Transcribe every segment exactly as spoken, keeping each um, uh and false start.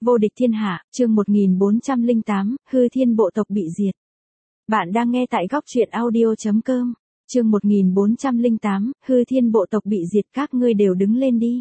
Vô địch thiên hạ, chương một nghìn bốn trăm lẻ tám, hư thiên bộ tộc bị diệt. Bạn đang nghe tại góc truyện audio chấm com. Chương một nghìn bốn trăm lẻ tám, hư thiên bộ tộc bị diệt, các ngươi đều đứng lên đi.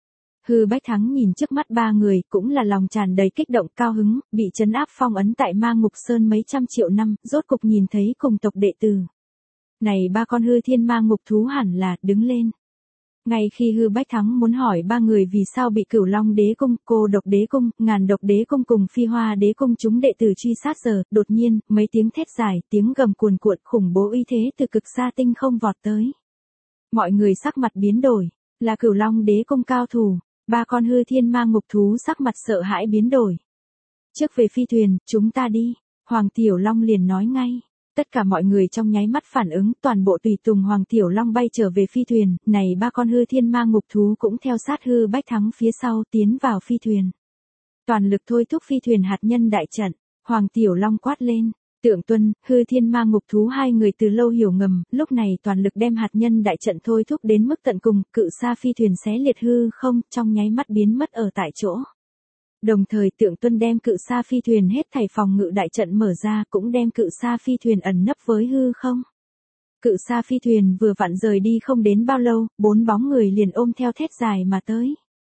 Hư Bách Thắng nhìn trước mắt ba người, cũng là lòng tràn đầy kích động cao hứng, bị trấn áp phong ấn tại Ma Ngục Sơn mấy trăm triệu năm, rốt cục nhìn thấy cùng tộc đệ tử. Này ba con hư thiên ma ngục thú hẳn là đứng lên. Ngay khi Hư Bách Thắng muốn hỏi ba người vì sao bị Cửu Long Đế Cung, Cô Độc Đế Cung, Ngàn Độc Đế Cung cùng Phi Hoa Đế Cung chúng đệ tử truy sát giờ, đột nhiên, mấy tiếng thét dài, tiếng gầm cuồn cuộn khủng bố uy thế từ cực xa tinh không vọt tới. Mọi người sắc mặt biến đổi, là Cửu Long Đế Cung cao thủ, ba con hư thiên ma ngục thú sắc mặt sợ hãi biến đổi. Trước về phi thuyền, chúng ta đi, Hoàng Tiểu Long liền nói ngay. Tất cả mọi người trong nháy mắt phản ứng, toàn bộ tùy tùng Hoàng Tiểu Long bay trở về phi thuyền, này ba con hư thiên ma ngục thú cũng theo sát Hư Bách Thắng phía sau tiến vào phi thuyền. Toàn lực thôi thúc phi thuyền hạt nhân đại trận, Hoàng Tiểu Long quát lên, Tượng Tuân, hư thiên ma ngục thú hai người từ lâu hiểu ngầm, lúc này toàn lực đem hạt nhân đại trận thôi thúc đến mức tận cùng, cự sa phi thuyền xé liệt hư không, trong nháy mắt biến mất ở tại chỗ. Đồng thời Tượng Tuân đem cự sa phi thuyền hết thảy phòng ngự đại trận mở ra, cũng đem cự sa phi thuyền ẩn nấp với hư không. Cự sa phi thuyền vừa vặn rời đi không đến bao lâu, bốn bóng người liền ôm theo thét dài mà tới.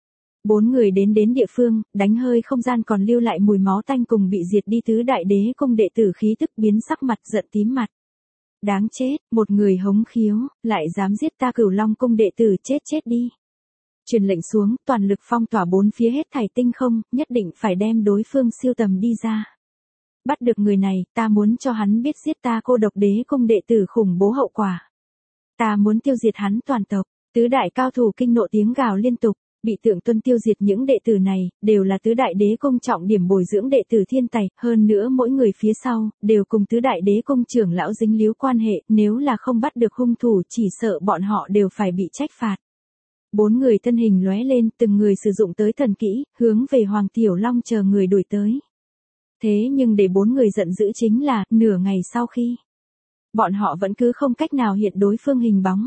Bốn người đến đến địa phương, đánh hơi không gian còn lưu lại mùi máu tanh cùng bị diệt đi tứ đại đế cung đệ tử khí tức biến sắc mặt giận tím mặt. Đáng chết, một người hống khiếu, lại dám giết ta Cửu Long cung đệ tử, chết chết đi. Truyền lệnh xuống, toàn lực phong tỏa bốn phía hết thảy tinh không, nhất định phải đem đối phương siêu tầm đi ra. Bắt được người này, ta muốn cho hắn biết giết ta Cô Độc Đế Cung đệ tử khủng bố hậu quả. Ta muốn tiêu diệt hắn toàn tộc, tứ đại cao thủ kinh nộ tiếng gào liên tục, bị Tượng Tuân tiêu diệt những đệ tử này, đều là tứ đại đế cung trọng điểm bồi dưỡng đệ tử thiên tài, hơn nữa mỗi người phía sau, đều cùng tứ đại đế cung trưởng lão dính líu quan hệ, nếu là không bắt được hung thủ chỉ sợ bọn họ đều phải bị trách phạt. Bốn người thân hình lóe lên, từng người sử dụng tới thần kỹ, hướng về Hoàng Tiểu Long chờ người đuổi tới. Thế nhưng để bốn người giận dữ chính là, nửa ngày sau khi, bọn họ vẫn cứ không cách nào hiện đối phương hình bóng.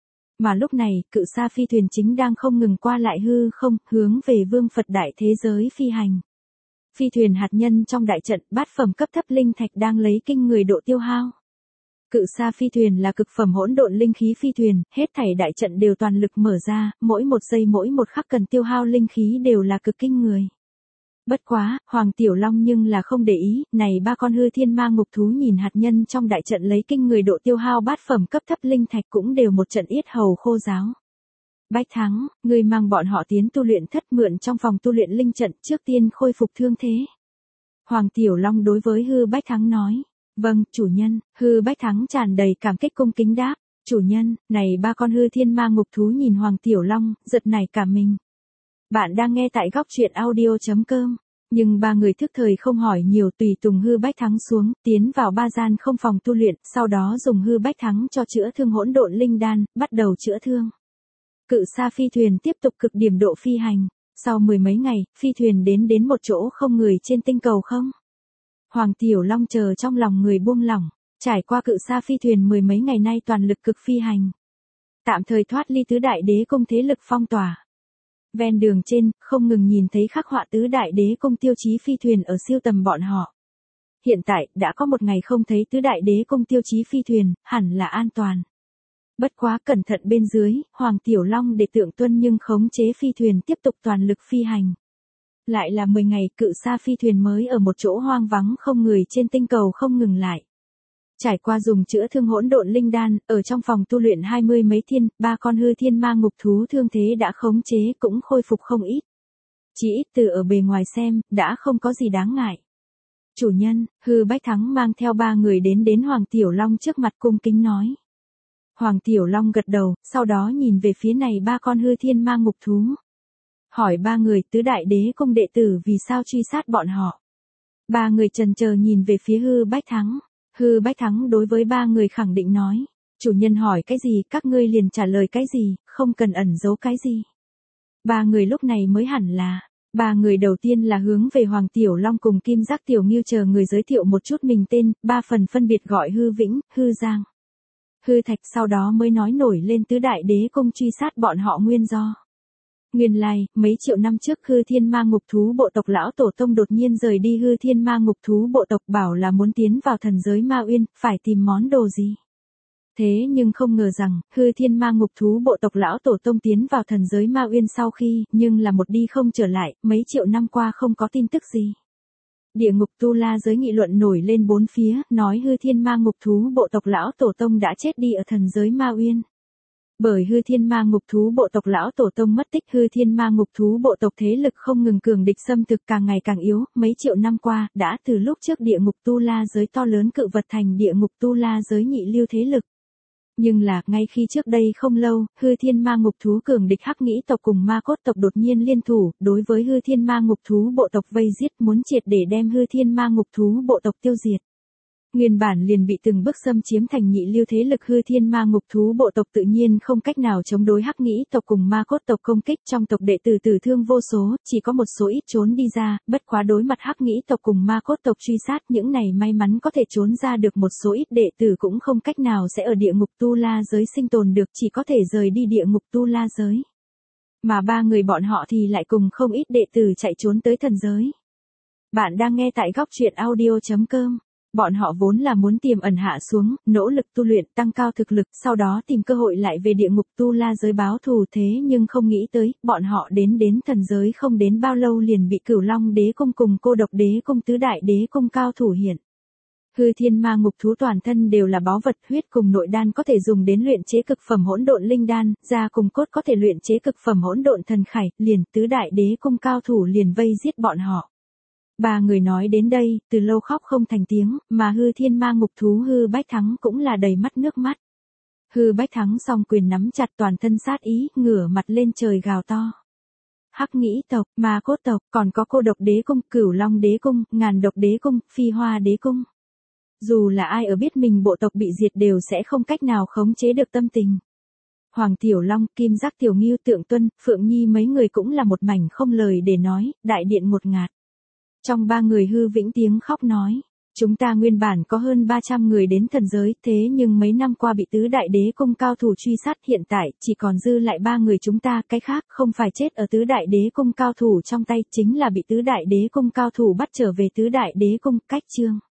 Mà lúc này, cự sa phi thuyền chính đang không ngừng qua lại hư không, hướng về Vương Phật đại thế giới phi hành. Phi thuyền hạt nhân trong đại trận, bát phẩm cấp thấp linh thạch đang lấy kinh người độ tiêu hao. Cự sa phi thuyền là cực phẩm hỗn độn linh khí phi thuyền, hết thảy đại trận đều toàn lực mở ra, mỗi một giây mỗi một khắc cần tiêu hao linh khí đều là cực kinh người. Bất quá, Hoàng Tiểu Long nhưng là không để ý, này ba con hư thiên ma ngục thú nhìn hạt nhân trong đại trận lấy kinh người độ tiêu hao bát phẩm cấp thấp linh thạch cũng đều một trận yết hầu khô ráo. Bách Thắng, ngươi mang bọn họ tiến tu luyện thất mượn trong phòng tu luyện linh trận trước tiên khôi phục thương thế. Hoàng Tiểu Long đối với Hư Bách Thắng nói. Vâng, chủ nhân, Hư Bách Thắng tràn đầy cảm kích cung kính đáp, chủ nhân, này ba con hư thiên ma ngục thú nhìn Hoàng Tiểu Long, giật nảy cả mình. Bạn đang nghe tại góc truyện audio chấm com, nhưng ba người thức thời không hỏi nhiều tùy tùng Hư Bách Thắng xuống, tiến vào ba gian không phòng tu luyện, sau đó dùng Hư Bách Thắng cho chữa thương hỗn độn linh đan, bắt đầu chữa thương. Cự sa phi thuyền tiếp tục cực điểm độ phi hành, sau mười mấy ngày, phi thuyền đến đến một chỗ không người trên tinh cầu không. Hoàng Tiểu Long chờ trong lòng người buông lỏng, trải qua cự sa phi thuyền mười mấy ngày nay toàn lực cực phi hành. Tạm thời thoát ly tứ đại đế cung thế lực phong tỏa. Ven đường trên, không ngừng nhìn thấy khắc họa tứ đại đế cung tiêu chí phi thuyền ở siêu tầm bọn họ. Hiện tại, đã có một ngày không thấy tứ đại đế cung tiêu chí phi thuyền, hẳn là an toàn. Bất quá cẩn thận bên dưới, Hoàng Tiểu Long để Tượng Tuân nhưng khống chế phi thuyền tiếp tục toàn lực phi hành. Lại là mười ngày, cự sa phi thuyền mới ở một chỗ hoang vắng không người trên tinh cầu không ngừng lại. Trải qua dùng chữa thương hỗn độn linh đan, ở trong phòng tu luyện hai mươi mấy thiên, ba con hư thiên ma ngục thú thương thế đã khống chế cũng khôi phục không ít. Chỉ ít từ ở bề ngoài xem, đã không có gì đáng ngại. Chủ nhân, Hư Bách Thắng mang theo ba người đến đến Hoàng Tiểu Long trước mặt cung kính nói. Hoàng Tiểu Long gật đầu, sau đó nhìn về phía này ba con hư thiên ma ngục thú. Hỏi ba người tứ đại đế cung đệ tử vì sao truy sát bọn họ. Ba người chần chờ nhìn về phía Hư Bách Thắng. Hư Bách Thắng đối với ba người khẳng định nói. Chủ nhân hỏi cái gì các ngươi liền trả lời cái gì, không cần ẩn giấu cái gì. Ba người lúc này mới hẳn là. Ba người đầu tiên là hướng về Hoàng Tiểu Long cùng Kim Giác Tiểu Ngưu chờ người giới thiệu một chút mình tên, ba phần phân biệt gọi Hư Vĩnh, Hư Giang, Hư Thạch, sau đó mới nói nổi lên tứ đại đế cung truy sát bọn họ nguyên do. Nguyên lai, like, mấy triệu năm trước Hư Thiên Ma Ngục Thú bộ tộc lão tổ tông đột nhiên rời đi Hư Thiên Ma Ngục Thú bộ tộc bảo là muốn tiến vào thần giới Ma Uyên, phải tìm món đồ gì. Thế nhưng không ngờ rằng, Hư Thiên Ma Ngục Thú bộ tộc lão tổ tông tiến vào thần giới Ma Uyên sau khi, nhưng là một đi không trở lại, mấy triệu năm qua không có tin tức gì. Địa ngục tu la giới nghị luận nổi lên bốn phía, nói Hư Thiên Ma Ngục Thú bộ tộc lão tổ tông đã chết đi ở thần giới Ma Uyên. Bởi Hư Thiên Ma Ngục Thú bộ tộc lão tổ tông mất tích, Hư Thiên Ma Ngục Thú bộ tộc thế lực không ngừng cường địch xâm thực càng ngày càng yếu, mấy triệu năm qua, đã từ lúc trước địa ngục tu la giới to lớn cự vật thành địa ngục tu la giới nhị lưu thế lực. Nhưng là, ngay khi trước đây không lâu, Hư Thiên Ma Ngục Thú cường địch Hắc Nghĩ tộc cùng Ma Cốt tộc đột nhiên liên thủ, đối với Hư Thiên Ma Ngục Thú bộ tộc vây giết, muốn triệt để đem Hư Thiên Ma Ngục Thú bộ tộc tiêu diệt. Nguyên bản liền bị từng bước xâm chiếm thành nhị lưu thế lực Hư Thiên Ma Ngục Thú bộ tộc tự nhiên không cách nào chống đối Hắc Nghĩ tộc cùng Ma Cốt tộc công kích, trong tộc đệ tử tử thương vô số, chỉ có một số ít trốn đi ra, bất quá đối mặt Hắc Nghĩ tộc cùng Ma Cốt tộc truy sát, những này may mắn có thể trốn ra được, một số ít đệ tử cũng không cách nào sẽ ở địa ngục tu la giới sinh tồn được, chỉ có thể rời đi địa ngục tu la giới. Mà ba người bọn họ thì lại cùng không ít đệ tử chạy trốn tới thần giới. Bạn đang nghe tại góc truyện audio chấm com. Bọn họ vốn là muốn tiềm ẩn hạ xuống, nỗ lực tu luyện, tăng cao thực lực, sau đó tìm cơ hội lại về địa ngục tu la giới báo thù, thế nhưng không nghĩ tới, bọn họ đến đến thần giới không đến bao lâu liền bị Cửu Long Đế Cung cùng Cô Độc Đế Cung tứ đại đế cung cao thủ hiện. Hư Thiên Ma Ngục Thú toàn thân đều là báu vật, huyết cùng nội đan có thể dùng đến luyện chế cực phẩm hỗn độn linh đan, da cùng cốt có thể luyện chế cực phẩm hỗn độn thần khải, liền tứ đại đế cung cao thủ liền vây giết bọn họ. Ba người nói đến đây, từ lâu khóc không thành tiếng, mà Hư Thiên Ma Ngục Thú Hư Bách Thắng cũng là đầy mắt nước mắt. Hư Bách Thắng song quyền nắm chặt, toàn thân sát ý, ngửa mặt lên trời gào to. Hắc Nghĩ tộc, Ma Cốt tộc, còn có Cô Độc Đế Cung, Cửu Long Đế Cung, Ngàn Độc Đế Cung, Phi Hoa Đế Cung. Dù là ai ở biết mình bộ tộc bị diệt đều sẽ không cách nào khống chế được tâm tình. Hoàng Tiểu Long, Kim Giác Tiểu Ngưu, Tượng Tuân, Phượng Nhi mấy người cũng là một mảnh không lời để nói, đại điện một ngạt. Trong ba người Hư Vĩnh tiếng khóc nói, chúng ta nguyên bản có hơn ba trăm người đến thần giới, thế nhưng mấy năm qua bị tứ đại đế cung cao thủ truy sát, hiện tại chỉ còn dư lại ba người chúng ta, cái khác không phải chết ở tứ đại đế cung cao thủ trong tay, chính là bị tứ đại đế cung cao thủ bắt trở về tứ đại đế cung. Cách chương